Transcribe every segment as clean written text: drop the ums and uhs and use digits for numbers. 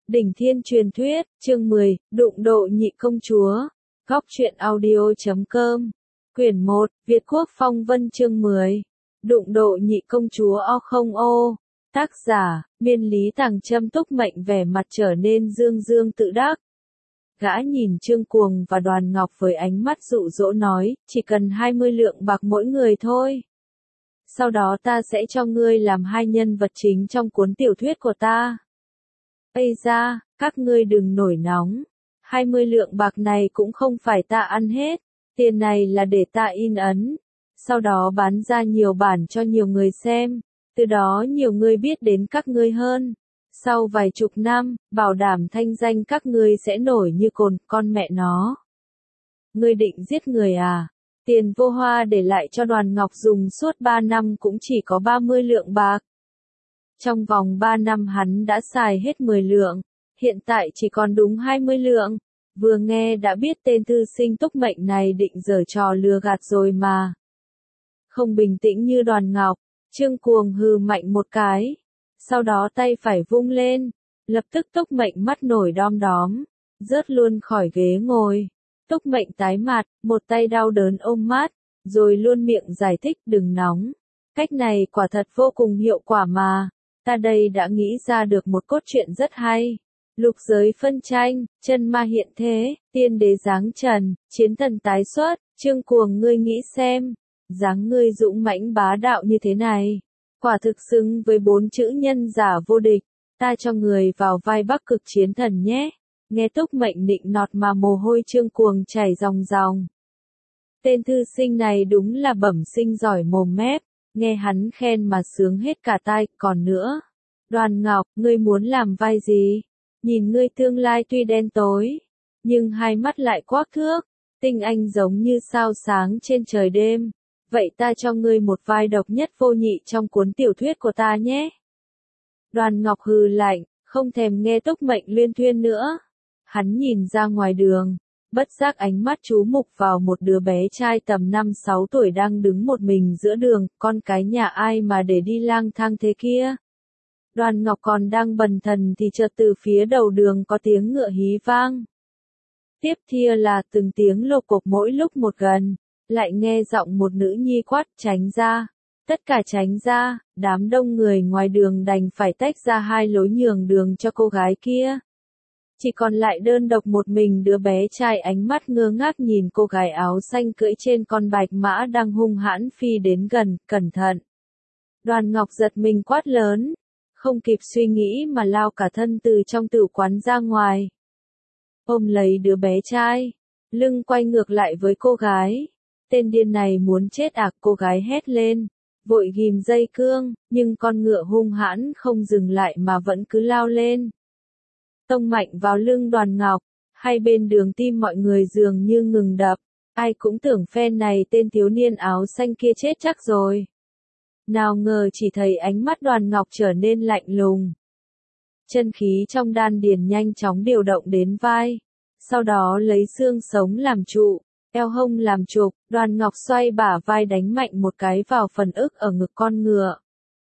Đỉnh Thiên Truyền Thuyết, chương 10, Đụng độ nhị công chúa. Góc truyện audio.com. Quyển 1, Việt Quốc Phong Vân chương 10. Đụng độ nhị công chúa o không ô. Tác giả, Miên Lý Tàng Châm. Túc Mệnh vẻ mặt trở nên dương dương tự đắc. Gã nhìn Trương Cuồng và Đoàn Ngọc với ánh mắt dụ dỗ nói, chỉ cần 20 lượng bạc mỗi người thôi. Sau đó ta sẽ cho ngươi làm hai nhân vật chính trong cuốn tiểu thuyết của ta. Ây da, các ngươi đừng nổi nóng. 20 lượng bạc này cũng không phải ta ăn hết. Tiền này là để ta in ấn. Sau đó bán ra nhiều bản cho nhiều người xem. Từ đó nhiều người biết đến các ngươi hơn. Sau vài chục năm, bảo đảm thanh danh các ngươi sẽ nổi như cồn, con mẹ nó. Ngươi định giết người à? Tiền Vô Hoa để lại cho Đoàn Ngọc dùng suốt 3 năm cũng chỉ có 30 lượng bạc. Trong vòng 3 năm hắn đã xài hết 10 lượng, hiện tại chỉ còn đúng 20 lượng. Vừa nghe đã biết tên thư sinh Túc Mệnh này định giở trò lừa gạt rồi mà. Không bình tĩnh như Đoàn Ngọc, Trương Cuồng hừ mạnh một cái. Sau đó tay phải vung lên, lập tức Túc Mệnh mắt nổi đom đóm, rớt luôn khỏi ghế ngồi. Túc Mệnh tái mặt, một tay đau đớn ôm mắt, rồi luôn miệng giải thích đừng nóng. Cách này quả thật vô cùng hiệu quả mà. Ta đây đã nghĩ ra được một cốt truyện rất hay. Lục giới phân tranh, chân ma hiện thế, tiên đế giáng trần, chiến thần tái xuất, Trương Cuồng ngươi nghĩ xem, dáng ngươi dũng mãnh bá đạo như thế này, quả thực xứng với 4 chữ nhân giả vô địch, ta cho người vào vai Bắc Cực chiến thần nhé. Nghe Túc Mệnh nịnh nọt mà mồ hôi Trương Cuồng chảy ròng ròng. Tên thư sinh này đúng là bẩm sinh giỏi mồm mép. Nghe hắn khen mà sướng hết cả tai, còn nữa. Đoàn Ngọc, ngươi muốn làm vai gì? Nhìn ngươi tương lai tuy đen tối, nhưng hai mắt lại quắc thước, tinh anh giống như sao sáng trên trời đêm. Vậy ta cho ngươi một vai độc nhất vô nhị trong cuốn tiểu thuyết của ta nhé. Đoàn Ngọc hừ lạnh, không thèm nghe Túc Mệnh luyên thuyên nữa. Hắn nhìn ra ngoài đường. Bất giác ánh mắt chú mục vào một đứa bé trai tầm 5-6 tuổi đang đứng một mình giữa đường, con cái nhà ai mà để đi lang thang thế kia. Đoàn Ngọc còn đang bần thần thì chợt từ phía đầu đường có tiếng ngựa hí vang. Tiếp theo là từng tiếng lộc cộc mỗi lúc một gần, lại nghe giọng một nữ nhi quát tránh ra. Tất cả tránh ra, đám đông người ngoài đường đành phải tách ra hai lối nhường đường cho cô gái kia. Chỉ còn lại đơn độc một mình đứa bé trai ánh mắt ngơ ngác nhìn cô gái áo xanh cưỡi trên con bạch mã đang hung hãn phi đến gần, cẩn thận. Đoàn Ngọc giật mình quát lớn, không kịp suy nghĩ mà lao cả thân từ trong tử quán ra ngoài. Ôm lấy đứa bé trai, lưng quay ngược lại với cô gái. Tên điên này muốn chết à, cô gái hét lên, vội ghim dây cương, nhưng con ngựa hung hãn không dừng lại mà vẫn cứ lao lên. Tông mạnh vào lưng Đoàn Ngọc, hai bên đường tim mọi người dường như ngừng đập, ai cũng tưởng phen này tên thiếu niên áo xanh kia chết chắc rồi. Nào ngờ chỉ thấy ánh mắt Đoàn Ngọc trở nên lạnh lùng. Chân khí trong đan điền nhanh chóng điều động đến vai, sau đó lấy xương sống làm trụ, eo hông làm trục, Đoàn Ngọc xoay bả vai đánh mạnh một cái vào phần ức ở ngực con ngựa.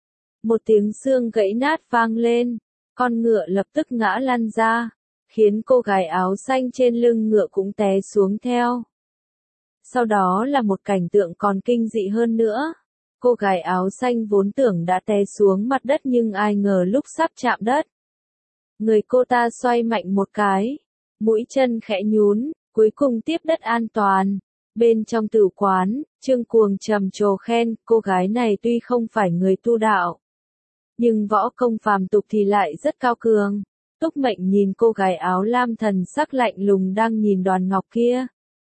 Một tiếng xương gãy nát vang lên. Con ngựa lập tức ngã lăn ra, khiến cô gái áo xanh trên lưng ngựa cũng té xuống theo. Sau đó là một cảnh tượng còn kinh dị hơn nữa. Cô gái áo xanh vốn tưởng đã té xuống mặt đất nhưng ai ngờ lúc sắp chạm đất. Người cô ta xoay mạnh một cái, mũi chân khẽ nhún, cuối cùng tiếp đất an toàn. Bên trong tử quán, Trương Cuồng trầm trồ khen, cô gái này tuy không phải người tu đạo, nhưng võ công phàm tục thì lại rất cao cường. Túc Mệnh nhìn cô gái áo lam thần sắc lạnh lùng đang nhìn Đoàn Ngọc kia.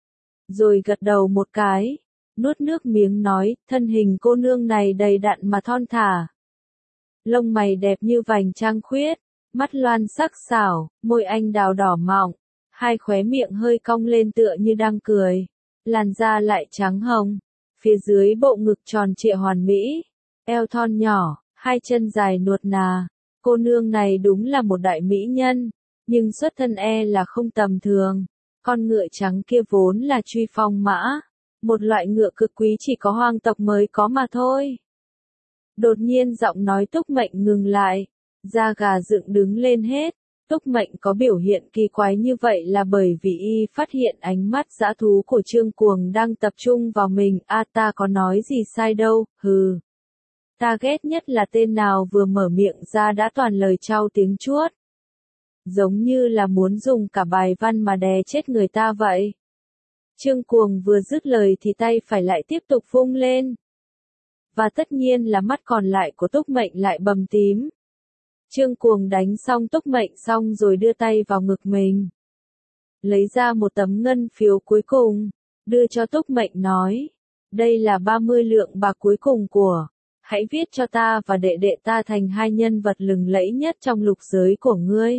Rồi gật đầu một cái, nuốt nước miếng nói, thân hình cô nương này đầy đặn mà thon thả. Lông mày đẹp như vành trăng khuyết, mắt loan sắc sảo, môi anh đào đỏ mọng, hai khóe miệng hơi cong lên tựa như đang cười. Làn da lại trắng hồng, phía dưới bộ ngực tròn trịa hoàn mỹ, eo thon nhỏ. Hai chân dài nuột nà, cô nương này đúng là một đại mỹ nhân, nhưng xuất thân là không tầm thường. Con ngựa trắng kia vốn là truy phong mã, một loại ngựa cực quý chỉ có hoàng tộc mới có mà thôi. Đột nhiên giọng nói Túc Mệnh ngừng lại, da gà dựng đứng lên hết, Túc Mệnh có biểu hiện kỳ quái như vậy là bởi vì y phát hiện ánh mắt dã thú của Trương Cuồng đang tập trung vào mình. Ta có nói gì sai đâu, hừ. Ta ghét nhất là tên nào vừa mở miệng ra đã toàn lời trao tiếng chuốt. Giống như là muốn dùng cả bài văn mà đè chết người ta vậy. Trương Cuồng vừa dứt lời thì tay phải lại tiếp tục vung lên. Và tất nhiên là mắt còn lại của Túc Mệnh lại bầm tím. Trương Cuồng đánh xong Túc Mệnh xong rồi đưa tay vào ngực mình. Lấy ra một tấm ngân phiếu cuối cùng, đưa cho Túc Mệnh nói. Đây là 30 lượng bạc cuối cùng của. Hãy viết cho ta và đệ đệ ta thành hai nhân vật lừng lẫy nhất trong lục giới của ngươi.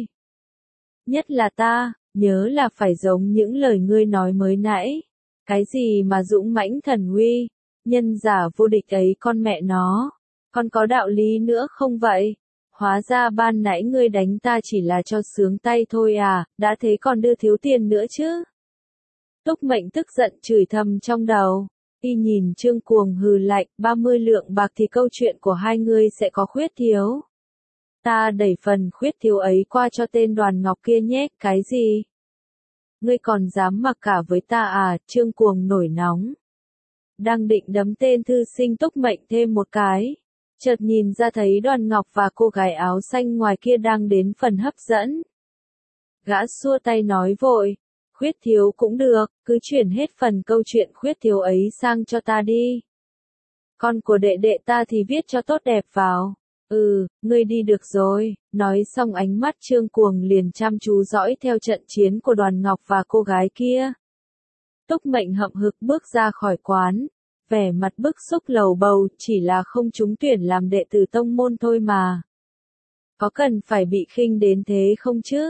Nhất là ta, nhớ là phải giống những lời ngươi nói mới nãy. Cái gì mà dũng mãnh thần uy, nhân giả vô địch ấy con mẹ nó. Còn có đạo lý nữa không vậy? Hóa ra ban nãy ngươi đánh ta chỉ là cho sướng tay thôi à, đã thế còn đưa thiếu tiền nữa chứ. Túc Mệnh tức giận chửi thầm trong đầu. Y nhìn Trương Cuồng hừ lạnh, 30 lượng bạc thì câu chuyện của hai ngươi sẽ có khuyết thiếu. Ta đẩy phần khuyết thiếu ấy qua cho tên Đoàn Ngọc kia nhé, cái gì? Ngươi còn dám mặc cả với ta à? Trương Cuồng nổi nóng. Đang định đấm tên thư sinh Túc Mệnh thêm một cái. Chợt nhìn ra thấy Đoàn Ngọc và cô gái áo xanh ngoài kia đang đến phần hấp dẫn. Gã xua tay nói vội. Khuyết thiếu cũng được, cứ chuyển hết phần câu chuyện khuyết thiếu ấy sang cho ta đi. Con của đệ đệ ta thì viết cho tốt đẹp vào. Ngươi đi được rồi. Nói xong ánh mắt Trương Cuồng liền chăm chú dõi theo trận chiến của Đoàn Ngọc và cô gái kia. Túc Mệnh hậm hực bước ra khỏi quán. Vẻ mặt bức xúc lầu bầu, chỉ là không trúng tuyển làm đệ tử tông môn thôi mà. Có cần phải bị khinh đến thế không chứ?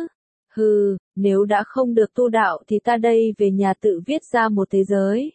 Nếu đã không được tu đạo thì ta đây về nhà tự viết ra một thế giới.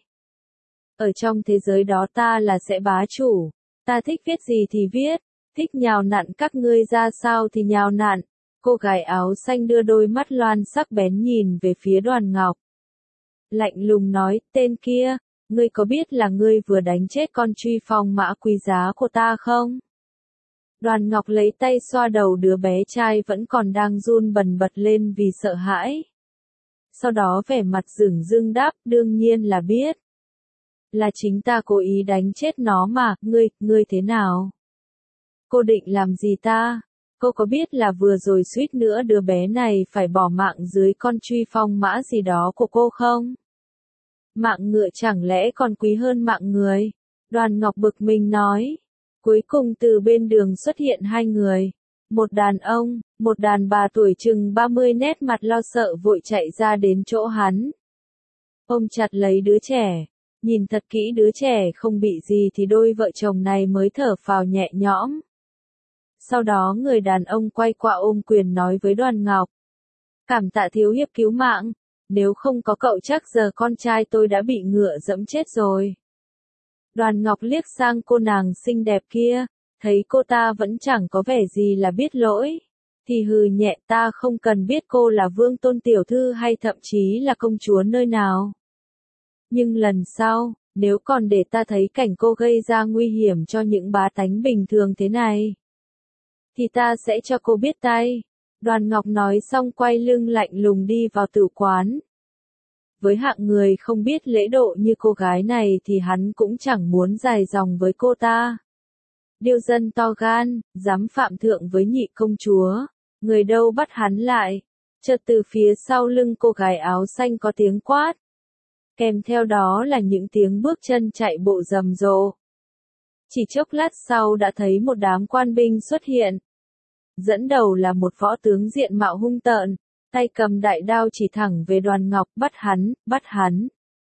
Ở trong thế giới đó ta là sẽ bá chủ. Ta thích viết gì thì viết, thích nhào nặn các ngươi ra sao thì nhào nặn. Cô gái áo xanh đưa đôi mắt loan sắc bén nhìn về phía Đoàn Ngọc. Lạnh lùng nói, tên kia, ngươi có biết là ngươi vừa đánh chết con truy phong mã quý giá của ta không? Đoàn Ngọc lấy tay xoa đầu đứa bé trai vẫn còn đang run bần bật lên vì sợ hãi. Sau đó vẻ mặt dửng dưng đáp, đương nhiên là biết. Là chính ta cố ý đánh chết nó mà, ngươi thế nào? Cô định làm gì ta? Cô có biết là vừa rồi suýt nữa đứa bé này phải bỏ mạng dưới con truy phong mã gì đó của cô không? Mạng ngựa chẳng lẽ còn quý hơn mạng người? Đoàn Ngọc bực mình nói. Cuối cùng từ bên đường xuất hiện hai người. Một đàn ông, một đàn bà tuổi chừng 30 nét mặt lo sợ vội chạy ra đến chỗ hắn. Ôm chặt lấy đứa trẻ. Nhìn thật kỹ đứa trẻ không bị gì thì đôi vợ chồng này mới thở phào nhẹ nhõm. Sau đó người đàn ông quay qua ôm quyền nói với Đoàn Ngọc. Cảm tạ thiếu hiệp cứu mạng. Nếu không có cậu chắc giờ con trai tôi đã bị ngựa dẫm chết rồi. Đoàn Ngọc liếc sang cô nàng xinh đẹp kia, thấy cô ta vẫn chẳng có vẻ gì là biết lỗi. Thì hừ nhẹ, ta không cần biết cô là vương tôn tiểu thư hay thậm chí là công chúa nơi nào. Nhưng lần sau, nếu còn để ta thấy cảnh cô gây ra nguy hiểm cho những bá tánh bình thường thế này, thì ta sẽ cho cô biết tay. Đoàn Ngọc nói xong quay lưng lạnh lùng đi vào tử quán. Với hạng người không biết lễ độ như cô gái này thì hắn cũng chẳng muốn dài dòng với cô ta. Điêu dân to gan, dám phạm thượng với nhị công chúa. Người đâu bắt hắn lại. Chợt từ phía sau lưng cô gái áo xanh có tiếng quát. Kèm theo đó là những tiếng bước chân chạy bộ rầm rộ. Chỉ chốc lát sau đã thấy một đám quan binh xuất hiện. Dẫn đầu là một võ tướng diện mạo hung tợn, tay cầm đại đao chỉ thẳng về Đoàn Ngọc, bắt hắn, bắt hắn.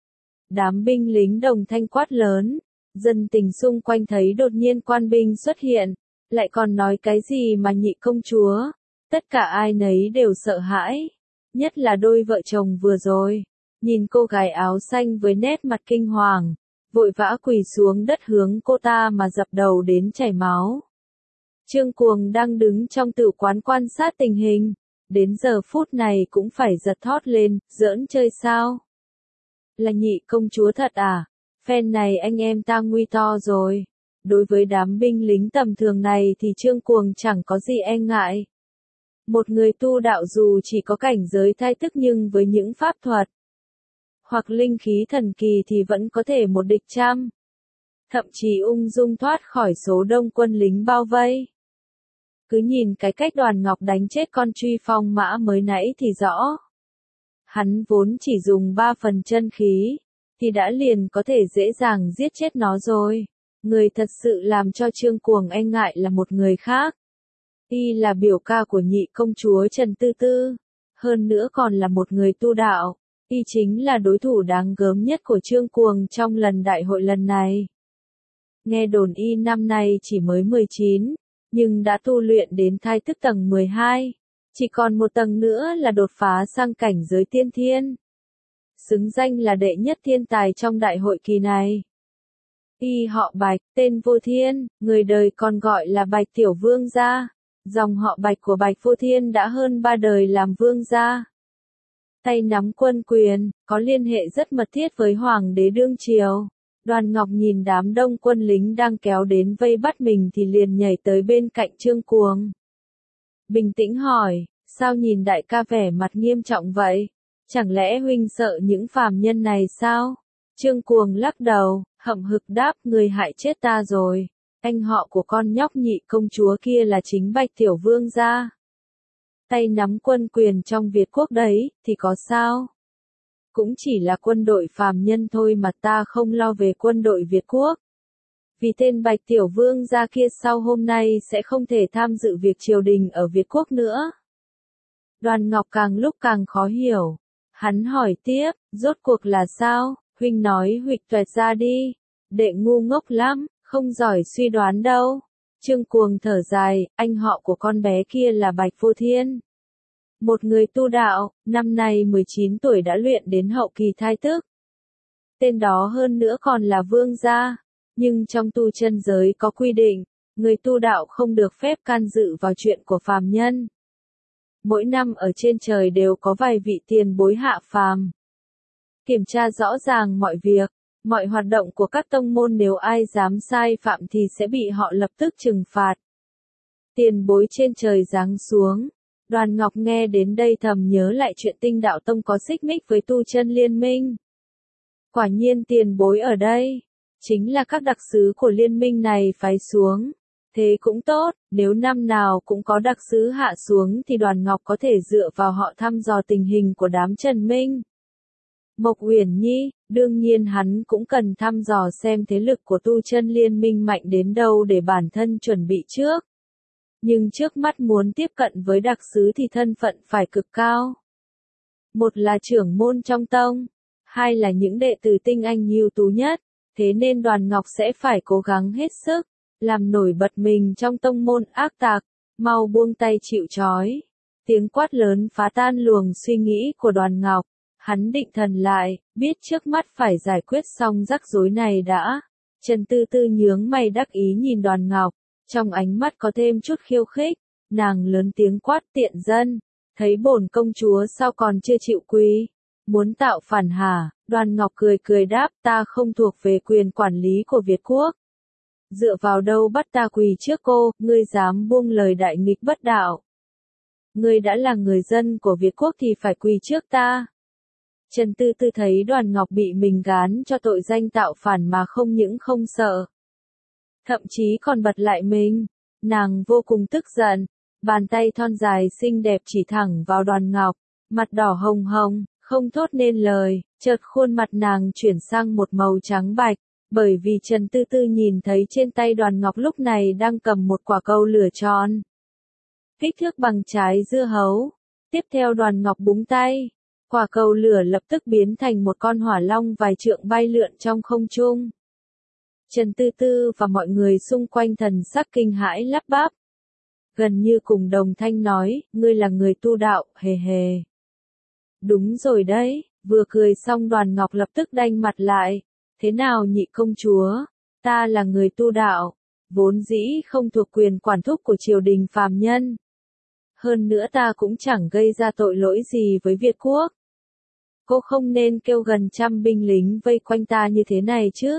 Đám binh lính đồng thanh quát lớn, dân tình xung quanh thấy đột nhiên quan binh xuất hiện, lại còn nói cái gì mà nhị công chúa, tất cả ai nấy đều sợ hãi, nhất là đôi vợ chồng vừa rồi, nhìn cô gái áo xanh với nét mặt kinh hoàng, vội vã quỳ xuống đất hướng cô ta mà dập đầu đến chảy máu. Trương Cuồng đang đứng trong tử quán quan sát tình hình, đến giờ phút này cũng phải giật thót lên, giỡn chơi sao? Là nhị công chúa thật à? Phen này anh em ta nguy to rồi. Đối với đám binh lính tầm thường này thì Trương Cuồng chẳng có gì e ngại. Một người tu đạo dù chỉ có cảnh giới thai tức nhưng với những pháp thuật hoặc linh khí thần kỳ thì vẫn có thể một địch trăm. Thậm chí ung dung thoát khỏi số đông quân lính bao vây. Cứ nhìn cái cách Đoàn Ngọc đánh chết con truy phong mã mới nãy thì rõ. Hắn vốn chỉ dùng 3 phần chân khí, thì đã liền có thể dễ dàng giết chết nó rồi. Người thật sự làm cho Trương Cuồng e ngại là một người khác. Y là biểu ca của nhị công chúa Trần Tư Tư. Hơn nữa còn là một người tu đạo. Y chính là đối thủ đáng gớm nhất của Trương Cuồng trong lần đại hội lần này. Nghe đồn Y năm nay chỉ mới 19, nhưng đã tu luyện đến thai tức tầng 12. Chỉ còn một tầng nữa là đột phá sang cảnh giới tiên thiên. Xứng danh là đệ nhất thiên tài trong đại hội kỳ này. Y họ Bạch, tên Vô Thiên, người đời còn gọi là Bạch Tiểu Vương gia. Dòng họ Bạch của Bạch Vô Thiên đã hơn 3 đời làm vương gia. Tay nắm quân quyền, có liên hệ rất mật thiết với Hoàng đế đương triều. Đoàn Ngọc nhìn đám đông quân lính đang kéo đến vây bắt mình thì liền nhảy tới bên cạnh Trương Cuồng. Bình tĩnh hỏi, sao nhìn đại ca vẻ mặt nghiêm trọng vậy? Chẳng lẽ huynh sợ những phàm nhân này sao? Trương Cuồng lắc đầu, hậm hực đáp, người hại chết ta rồi. Anh họ của con nhóc nhị công chúa kia là chính Bạch Tiểu Vương gia. Tay nắm quân quyền trong Việt quốc đấy, thì có sao? Cũng chỉ là quân đội phàm nhân thôi mà ta không lo về quân đội Việt quốc. Vì tên Bạch Tiểu Vương gia kia sau hôm nay sẽ không thể tham dự việc triều đình ở Việt quốc nữa. Đoàn Ngọc càng lúc càng khó hiểu. Hắn hỏi tiếp, rốt cuộc là sao? Huynh nói huỵch toẹt ra đi. Đệ ngu ngốc lắm, không giỏi suy đoán đâu. Trương Cuồng thở dài, anh họ của con bé kia là Bạch Vô Thiên. Một người tu đạo, năm nay 19 tuổi đã luyện đến hậu kỳ thai tức. Tên đó hơn nữa còn là vương gia. Nhưng trong tu chân giới có quy định, người tu đạo không được phép can dự vào chuyện của phàm nhân. Mỗi năm ở trên trời đều có vài vị tiền bối hạ phàm. Kiểm tra rõ ràng mọi việc, mọi hoạt động của các tông môn, nếu ai dám sai phạm thì sẽ bị họ lập tức trừng phạt. Tiền bối trên trời giáng xuống. Đoàn Ngọc nghe đến đây thầm nhớ lại chuyện Tinh Đạo Tông có xích mích với tu chân liên minh. Quả nhiên tiền bối ở đây chính là các đặc sứ của liên minh này phái xuống. Thế cũng tốt, nếu năm nào cũng có đặc sứ hạ xuống thì Đoàn Ngọc có thể dựa vào họ thăm dò tình hình của đám Trần Minh. Mộc Uyển Nhi, đương nhiên hắn cũng cần thăm dò xem thế lực của tu chân liên minh mạnh đến đâu để bản thân chuẩn bị trước. Nhưng trước mắt muốn tiếp cận với đặc sứ thì thân phận phải cực cao. Một là trưởng môn trong tông, hai là những đệ tử tinh anh ưu tú nhất, thế nên Đoàn Ngọc sẽ phải cố gắng hết sức, làm nổi bật mình trong tông môn ác tặc, mau buông tay chịu trói. Tiếng quát lớn phá tan luồng suy nghĩ của Đoàn Ngọc, hắn định thần lại, biết trước mắt phải giải quyết xong rắc rối này đã. Trần Tư Tư nhướng mày đắc ý nhìn Đoàn Ngọc, trong ánh mắt có thêm chút khiêu khích, nàng lớn tiếng quát, tiện dân, thấy bổn công chúa sao còn chưa chịu quỳ, muốn tạo phản hả? Đoàn Ngọc cười cười đáp, ta không thuộc về quyền quản lý của Việt quốc. Dựa vào đâu bắt ta quỳ trước cô, ngươi dám buông lời đại nghịch bất đạo. Ngươi đã là người dân của Việt quốc thì phải quỳ trước ta. Trần Tư Tư thấy Đoàn Ngọc bị mình gán cho tội danh tạo phản mà không những không sợ, thậm chí còn bật lại mình. Nàng vô cùng tức giận, bàn tay thon dài xinh đẹp chỉ thẳng vào Đoàn Ngọc, mặt đỏ hồng hồng, không thốt nên lời, chợt khuôn mặt nàng chuyển sang một màu trắng bạch, bởi vì Trần Tư Tư nhìn thấy trên tay Đoàn Ngọc lúc này đang cầm một quả cầu lửa tròn, kích thước bằng trái dưa hấu. Tiếp theo Đoàn Ngọc búng tay, quả cầu lửa lập tức biến thành một con hỏa long vài trượng bay lượn trong không trung. Trần Tư Tư và mọi người xung quanh thần sắc kinh hãi lắp bắp. Gần như cùng đồng thanh nói, ngươi là người tu đạo, hề hề. Đúng rồi đấy, vừa cười xong Đoàn Ngọc lập tức đanh mặt lại. Thế nào nhị công chúa, ta là người tu đạo, vốn dĩ không thuộc quyền quản thúc của triều đình phàm nhân. Hơn nữa ta cũng chẳng gây ra tội lỗi gì với Việt quốc. Cô không nên kêu gần trăm binh lính vây quanh ta như thế này chứ.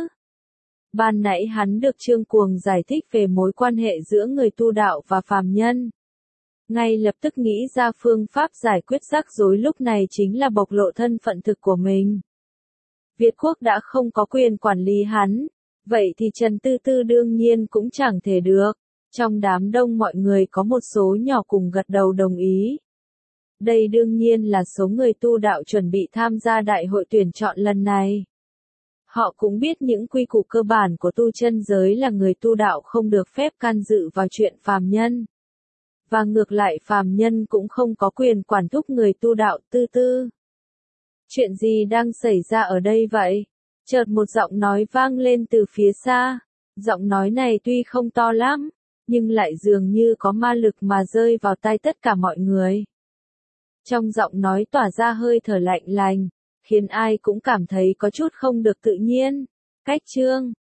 Ban nãy hắn được Trương Cuồng giải thích về mối quan hệ giữa người tu đạo và phàm nhân. ngay lập tức nghĩ ra phương pháp giải quyết rắc rối lúc này chính là bộc lộ thân phận thực của mình. Việt Quốc đã không có quyền quản lý hắn, vậy thì Trần Tư Tư đương nhiên cũng chẳng thể được. Trong đám đông mọi người có một số nhỏ cùng gật đầu đồng ý. Đây đương nhiên là số người tu đạo chuẩn bị tham gia đại hội tuyển chọn lần này. Họ cũng biết những quy củ cơ bản của tu chân giới là người tu đạo không được phép can dự vào chuyện phàm nhân. Và ngược lại phàm nhân cũng không có quyền quản thúc người tu đạo. Tư Tư. Chuyện gì đang xảy ra ở đây vậy? Chợt một giọng nói vang lên từ phía xa. Giọng nói này tuy không to lắm, nhưng lại dường như có ma lực mà rơi vào tai tất cả mọi người. Trong giọng nói tỏa ra hơi thở lạnh lành, khiến ai cũng cảm thấy có chút không được tự nhiên. Cách chương